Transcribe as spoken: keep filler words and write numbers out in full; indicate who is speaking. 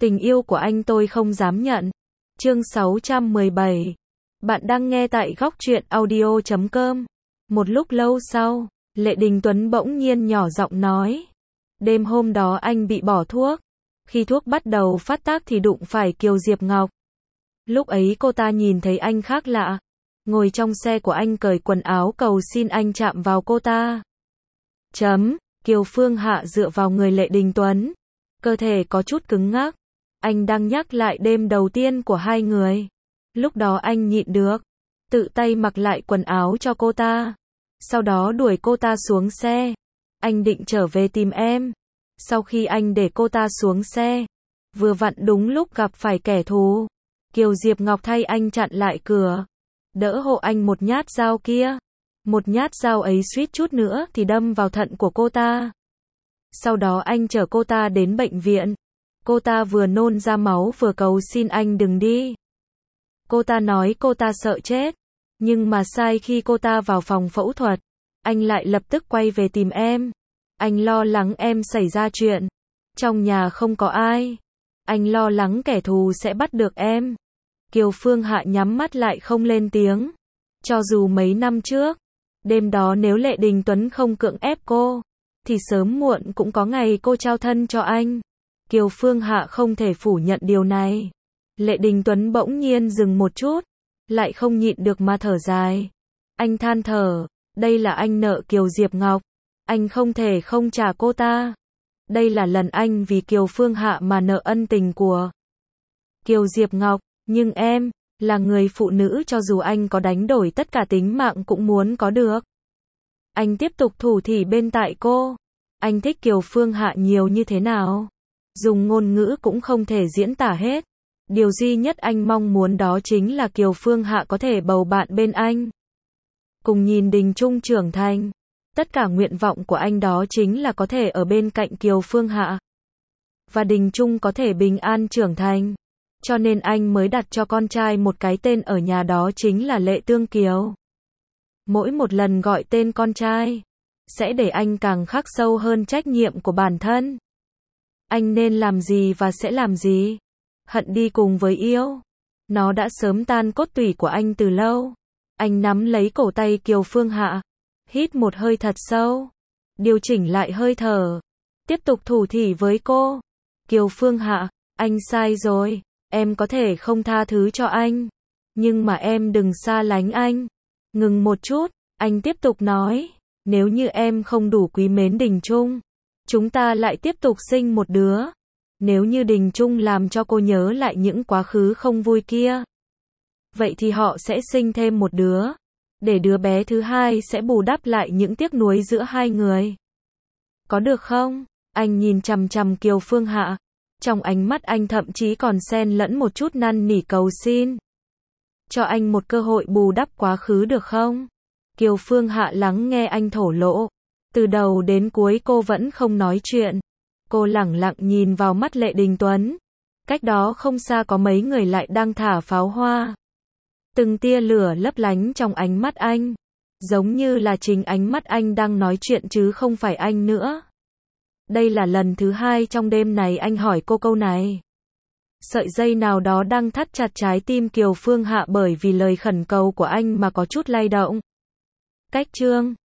Speaker 1: Tình yêu của anh tôi không dám nhận. Chương sáu trăm mười bảy. Bạn đang nghe tại góc truyện audio chấm com. Một lúc lâu sau, Lệ Đình Tuấn bỗng nhiên nhỏ giọng nói. Đêm hôm đó anh bị bỏ thuốc. Khi thuốc bắt đầu phát tác thì đụng phải Kiều Diệp Ngọc. Lúc ấy cô ta nhìn thấy anh khác lạ. Ngồi trong xe của anh cởi quần áo cầu xin anh chạm vào cô ta. Chấm, Kiều Phương Hạ dựa vào người Lệ Đình Tuấn. Cơ thể có chút cứng ngắc. Anh đang nhắc lại đêm đầu tiên của hai người. Lúc đó anh nhịn được. Tự tay mặc lại quần áo cho cô ta. Sau đó đuổi cô ta xuống xe. Anh định trở về tìm em. Sau khi anh để cô ta xuống xe, vừa vặn đúng lúc gặp phải kẻ thù. Kiều Diệp Ngọc thay anh chặn lại cửa. Đỡ hộ anh một nhát dao kia. Một nhát dao ấy suýt chút nữa thì đâm vào thận của cô ta. Sau đó anh chở cô ta đến bệnh viện. Cô ta vừa nôn ra máu vừa cầu xin anh đừng đi. Cô ta nói cô ta sợ chết. Nhưng mà sai khi cô ta vào phòng phẫu thuật, anh lại lập tức quay về tìm em. Anh lo lắng em xảy ra chuyện. Trong nhà không có ai. Anh lo lắng kẻ thù sẽ bắt được em. Kiều Phương Hạ nhắm mắt lại không lên tiếng. Cho dù mấy năm trước, đêm đó nếu Lệ Đình Tuấn không cưỡng ép cô, thì sớm muộn cũng có ngày cô trao thân cho anh. Kiều Phương Hạ không thể phủ nhận điều này. Lệ Đình Tuấn bỗng nhiên dừng một chút, lại không nhịn được mà thở dài. Anh than thở, đây là anh nợ Kiều Diệp Ngọc. Anh không thể không trả cô ta. Đây là lần anh vì Kiều Phương Hạ mà nợ ân tình của Kiều Diệp Ngọc. Nhưng em, là người phụ nữ cho dù anh có đánh đổi tất cả tính mạng cũng muốn có được. Anh tiếp tục thủ thỉ bên tại cô. Anh thích Kiều Phương Hạ nhiều như thế nào? Dùng ngôn ngữ cũng không thể diễn tả hết. Điều duy nhất anh mong muốn đó chính là Kiều Phương Hạ có thể bầu bạn bên anh. Cùng nhìn Đình Trung trưởng thành. Tất cả nguyện vọng của anh đó chính là có thể ở bên cạnh Kiều Phương Hạ. Và Đình Trung có thể bình an trưởng thành. Cho nên anh mới đặt cho con trai một cái tên ở nhà đó chính là Lệ Tương Kiều. Mỗi một lần gọi tên con trai, sẽ để anh càng khắc sâu hơn trách nhiệm của bản thân. Anh nên làm gì và sẽ làm gì. Hận đi cùng với yêu. Nó đã sớm tan cốt tủy của anh từ lâu. Anh nắm lấy cổ tay Kiều Phương Hạ. Hít một hơi thật sâu. Điều chỉnh lại hơi thở. Tiếp tục thủ thỉ với cô. Kiều Phương Hạ, anh sai rồi. Em có thể không tha thứ cho anh. Nhưng mà em đừng xa lánh anh. Ngừng một chút, anh tiếp tục nói. Nếu như em không đủ quý mến Đình Trung, chúng ta lại tiếp tục sinh một đứa. Nếu như Đình Trung làm cho cô nhớ lại những quá khứ không vui kia, vậy thì họ sẽ sinh thêm một đứa. Để đứa bé thứ hai sẽ bù đắp lại những tiếc nuối giữa hai người. Có được không? Anh nhìn chằm chằm Kiều Phương Hạ. Trong ánh mắt anh thậm chí còn xen lẫn một chút năn nỉ cầu xin. Cho anh một cơ hội bù đắp quá khứ được không? Kiều Phương Hạ lắng nghe anh thổ lộ. Từ đầu đến cuối cô vẫn không nói chuyện. Cô lẳng lặng nhìn vào mắt Lệ Đình Tuấn. Cách đó không xa có mấy người lại đang thả pháo hoa. Từng tia lửa lấp lánh trong ánh mắt anh. Giống như là chính ánh mắt anh đang nói chuyện chứ không phải anh nữa. Đây là lần thứ hai trong đêm này anh hỏi cô câu này. Sợi dây nào đó đang thắt chặt trái tim Kiều Phương Hạ bởi vì lời khẩn cầu của anh mà có chút lay động. Cách chương